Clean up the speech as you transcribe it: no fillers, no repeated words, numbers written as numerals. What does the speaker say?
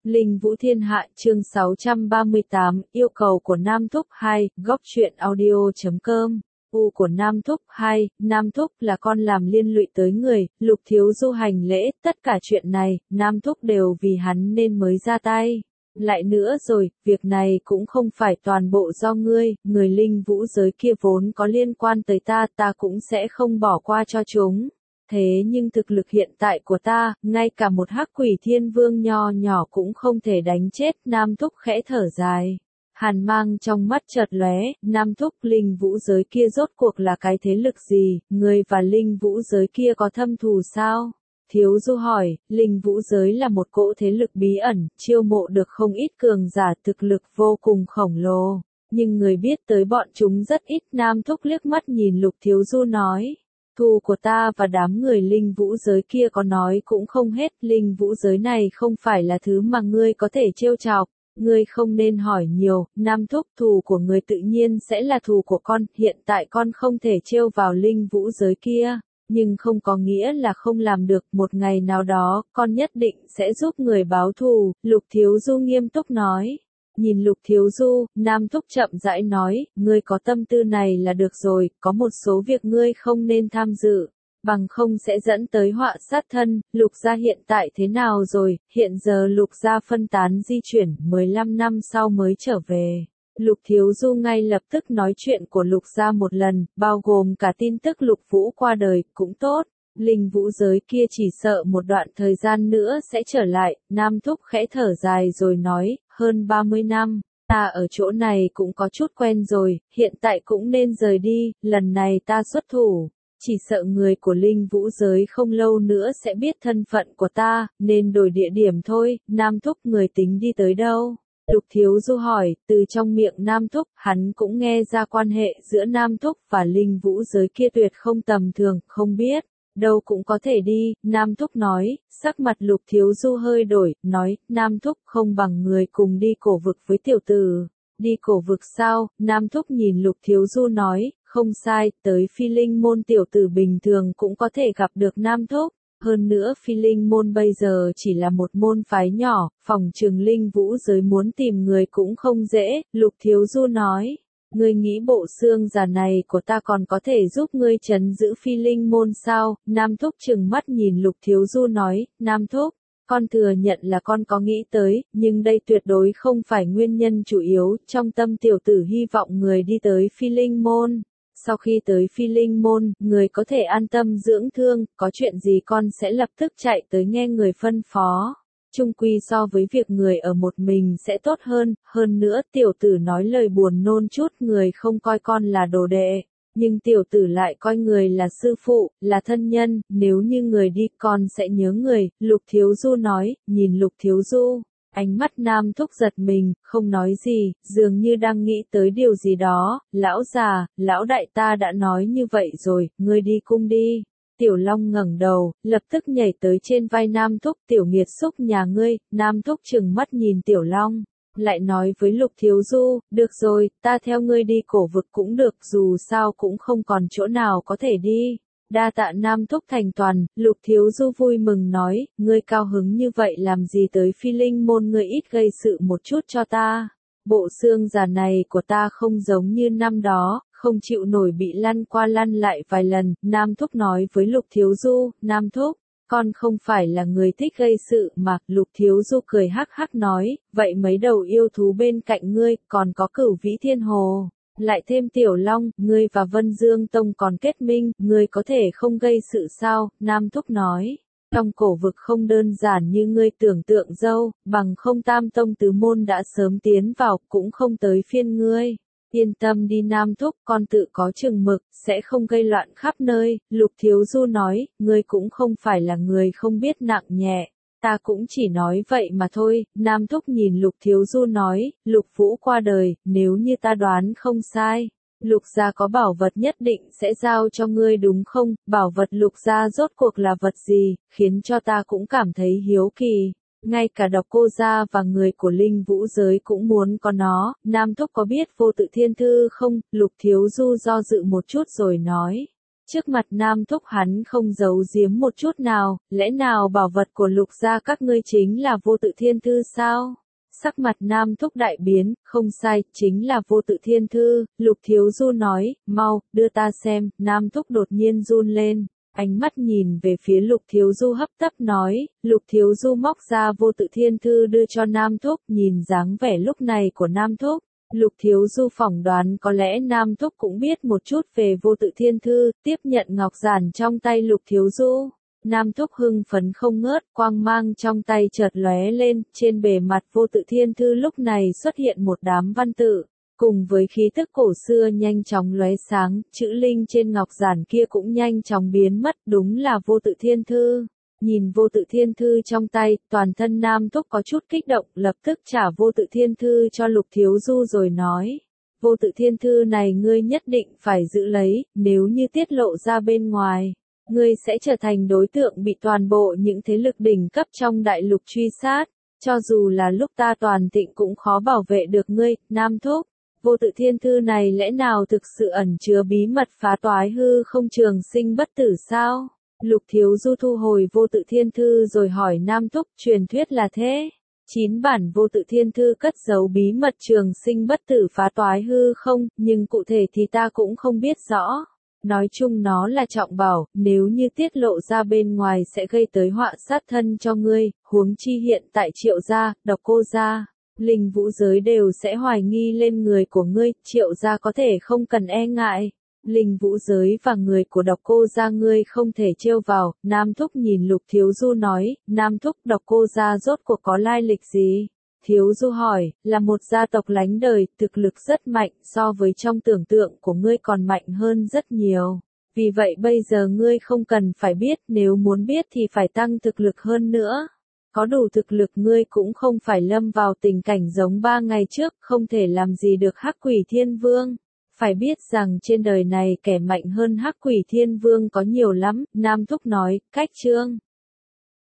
Linh Vũ Thiên Hạ chương 638, yêu cầu của Nam Thúc 2, góc truyện audio.com. U của Nam Thúc 2, Nam Thúc là con làm liên lụy tới người, Lục Thiếu Du hành lễ, tất cả chuyện này, Nam Thúc đều vì hắn nên mới ra tay. Lại nữa rồi, việc này cũng không phải toàn bộ do ngươi, người linh vũ giới kia vốn có liên quan tới ta cũng sẽ không bỏ qua cho chúng. Thế nhưng thực lực hiện tại của ta, ngay cả một hắc quỷ thiên vương nho nhỏ cũng không thể đánh chết, Nam Thúc khẽ thở dài. Hàn mang trong mắt chợt lóe, Nam Thúc, linh vũ giới kia rốt cuộc là cái thế lực gì, ngươi và linh vũ giới kia có thâm thù sao? Thiếu Du hỏi, linh vũ giới là một cỗ thế lực bí ẩn, chiêu mộ được không ít cường giả thực lực vô cùng khổng lồ, nhưng người biết tới bọn chúng rất ít. Nam Thúc liếc mắt nhìn Lục Thiếu Du nói. Thù của ta và đám người linh vũ giới kia có nói cũng không hết, linh vũ giới này không phải là thứ mà ngươi có thể trêu chọc, ngươi không nên hỏi nhiều. Nam Thúc, thù của ngươi tự nhiên sẽ là thù của con, hiện tại con không thể trêu vào linh vũ giới kia, nhưng không có nghĩa là không làm được, một ngày nào đó, con nhất định sẽ giúp người báo thù, Lục Thiếu Du nghiêm túc nói. Nhìn Lục Thiếu Du, Nam Thúc chậm rãi nói, ngươi có tâm tư này là được rồi, có một số việc ngươi không nên tham dự, bằng không sẽ dẫn tới họa sát thân. Lục gia hiện tại thế nào rồi? Hiện giờ Lục gia phân tán di chuyển, 15 năm sau mới trở về. Lục Thiếu Du ngay lập tức nói chuyện của Lục gia một lần, bao gồm cả tin tức Lục Vũ qua đời, cũng tốt. Linh vũ giới kia chỉ sợ một đoạn thời gian nữa sẽ trở lại. Nam Thúc khẽ thở dài rồi nói, hơn 30 năm, ta ở chỗ này cũng có chút quen rồi, hiện tại cũng nên rời đi, lần này ta xuất thủ. Chỉ sợ người của linh vũ giới không lâu nữa sẽ biết thân phận của ta, nên đổi địa điểm thôi. Nam Thúc, người tính đi tới đâu? Lục Thiếu Du hỏi, từ trong miệng Nam Thúc, hắn cũng nghe ra quan hệ giữa Nam Thúc và linh vũ giới kia tuyệt không tầm thường, không biết. Đâu cũng có thể đi, Nam Thúc nói. Sắc mặt Lục Thiếu Du hơi đổi, nói, Nam Thúc, không bằng người cùng đi cổ vực với tiểu tử. Đi cổ vực sao? Nam Thúc nhìn Lục Thiếu Du nói, không sai, tới Phi Linh môn tiểu tử bình thường cũng có thể gặp được Nam Thúc. Hơn nữa Phi Linh môn bây giờ chỉ là một môn phái nhỏ, phòng trường linh vũ giới muốn tìm người cũng không dễ. Lục Thiếu Du nói. Ngươi nghĩ bộ xương già này của ta còn có thể giúp ngươi trấn giữ Phi Linh môn sao? Nam Thúc trừng mắt nhìn Lục Thiếu Du nói, Nam Thúc, con thừa nhận là con có nghĩ tới, nhưng đây tuyệt đối không phải nguyên nhân chủ yếu. Trong tâm tiểu tử hy vọng người đi tới Phi Linh môn. Sau khi tới Phi Linh môn, người có thể an tâm dưỡng thương, có chuyện gì con sẽ lập tức chạy tới nghe người phân phó. Chung quy so với việc người ở một mình sẽ tốt hơn nữa tiểu tử nói lời buồn nôn chút, người không coi con là đồ đệ, nhưng tiểu tử lại coi người là sư phụ, là thân nhân, nếu như người đi con sẽ nhớ người. Lục Thiếu Du nói, nhìn Lục Thiếu Du, ánh mắt Nam Thúc giật mình, không nói gì, dường như đang nghĩ tới điều gì đó. Lão già, lão đại, ta đã nói như vậy rồi, ngươi đi cung đi. Tiểu Long ngẩng đầu, lập tức nhảy tới trên vai Nam Thúc, tiểu nghiệt xúc nhà ngươi. Nam Thúc trừng mắt nhìn Tiểu Long, lại nói với Lục Thiếu Du, được rồi, ta theo ngươi đi cổ vực cũng được, dù sao cũng không còn chỗ nào có thể đi. Đa tạ Nam Thúc thành toàn. Lục Thiếu Du vui mừng nói, ngươi cao hứng như vậy làm gì tới Phi Linh môn, ngươi ít gây sự một chút cho ta. Bộ xương già này của ta không giống như năm đó, không chịu nổi bị lăn qua lăn lại vài lần. Nam Thúc nói với Lục Thiếu Du, Nam Thúc, con không phải là người thích gây sự mà. Lục Thiếu Du cười hắc hắc nói, vậy mấy đầu yêu thú bên cạnh ngươi, còn có Cửu Vĩ Thiên Hồ, lại thêm Tiểu Long, ngươi và Vân Dương Tông còn kết minh, ngươi có thể không gây sự sao? Nam Thúc nói. Trong cổ vực không đơn giản như ngươi tưởng tượng dâu, bằng không Tam Tông tứ môn đã sớm tiến vào, cũng không tới phiên ngươi. Yên tâm đi Nam Thúc, con tự có chừng mực, sẽ không gây loạn khắp nơi. Lục Thiếu Du nói, ngươi cũng không phải là người không biết nặng nhẹ, ta cũng chỉ nói vậy mà thôi. Nam Thúc nhìn Lục Thiếu Du nói, Lục Vũ qua đời, nếu như ta đoán không sai, Lục gia có bảo vật nhất định sẽ giao cho ngươi đúng không? Bảo vật Lục gia rốt cuộc là vật gì, khiến cho ta cũng cảm thấy hiếu kỳ. Ngay cả Độc Cô gia và người của linh vũ giới cũng muốn có nó. Nam Thúc có biết Vô Tự Thiên Thư không? Lục Thiếu Du do dự một chút rồi nói. Trước mặt Nam Thúc hắn không giấu giếm một chút nào, lẽ nào bảo vật của Lục gia các ngươi chính là Vô Tự Thiên Thư sao? Sắc mặt Nam Thúc đại biến, không sai, chính là Vô Tự Thiên Thư, Lục Thiếu Du nói, mau, đưa ta xem, Nam Thúc đột nhiên run lên. Ánh mắt nhìn về phía Lục Thiếu Du hấp tấp nói, Lục Thiếu Du móc ra Vô Tự Thiên Thư đưa cho Nam Thúc, nhìn dáng vẻ lúc này của Nam Thúc. Lục Thiếu Du phỏng đoán có lẽ Nam Thúc cũng biết một chút về Vô Tự Thiên Thư, tiếp nhận ngọc giản trong tay Lục Thiếu Du. Nam Thúc hưng phấn không ngớt, quang mang trong tay chợt lóe lên, trên bề mặt Vô Tự Thiên Thư lúc này xuất hiện một đám văn tự. Cùng với khí tức cổ xưa nhanh chóng lóe sáng, chữ linh trên ngọc giản kia cũng nhanh chóng biến mất, đúng là Vô Tự Thiên Thư. Nhìn Vô Tự Thiên Thư trong tay, toàn thân Nam Thúc có chút kích động, lập tức trả Vô Tự Thiên Thư cho Lục Thiếu Du rồi nói. Vô Tự Thiên Thư này ngươi nhất định phải giữ lấy, nếu như tiết lộ ra bên ngoài, ngươi sẽ trở thành đối tượng bị toàn bộ những thế lực đỉnh cấp trong đại lục truy sát. Cho dù là lúc ta toàn thịnh cũng khó bảo vệ được ngươi, Nam Thúc. Vô Tự Thiên Thư này lẽ nào thực sự ẩn chứa bí mật phá toái hư không trường sinh bất tử sao? Lục Thiếu Du thu hồi Vô Tự Thiên Thư rồi hỏi Nam Thúc, truyền thuyết là thế. 9 bản Vô Tự Thiên Thư cất giấu bí mật trường sinh bất tử phá toái hư không, nhưng cụ thể thì ta cũng không biết rõ. Nói chung nó là trọng bảo, nếu như tiết lộ ra bên ngoài sẽ gây tới họa sát thân cho ngươi, huống chi hiện tại Triệu gia, Độc Cô gia, Linh Vũ giới đều sẽ hoài nghi lên người của ngươi, Triệu gia có thể không cần e ngại. Linh Vũ giới và người của Độc Cô gia ngươi không thể trêu vào. Nam Thúc nhìn Lục Thiếu Du nói, Nam Thúc, Độc Cô gia rốt cuộc có lai lịch gì? Thiếu Du hỏi, là một gia tộc lánh đời, thực lực rất mạnh, so với trong tưởng tượng của ngươi còn mạnh hơn rất nhiều. Vì vậy bây giờ ngươi không cần phải biết, nếu muốn biết thì phải tăng thực lực hơn nữa. Có đủ thực lực ngươi cũng không phải lâm vào tình cảnh giống 3 ngày trước, không thể làm gì được Hắc Quỷ Thiên Vương. Phải biết rằng trên đời này kẻ mạnh hơn Hắc Quỷ Thiên Vương có nhiều lắm, Nam Thúc nói, cách chương.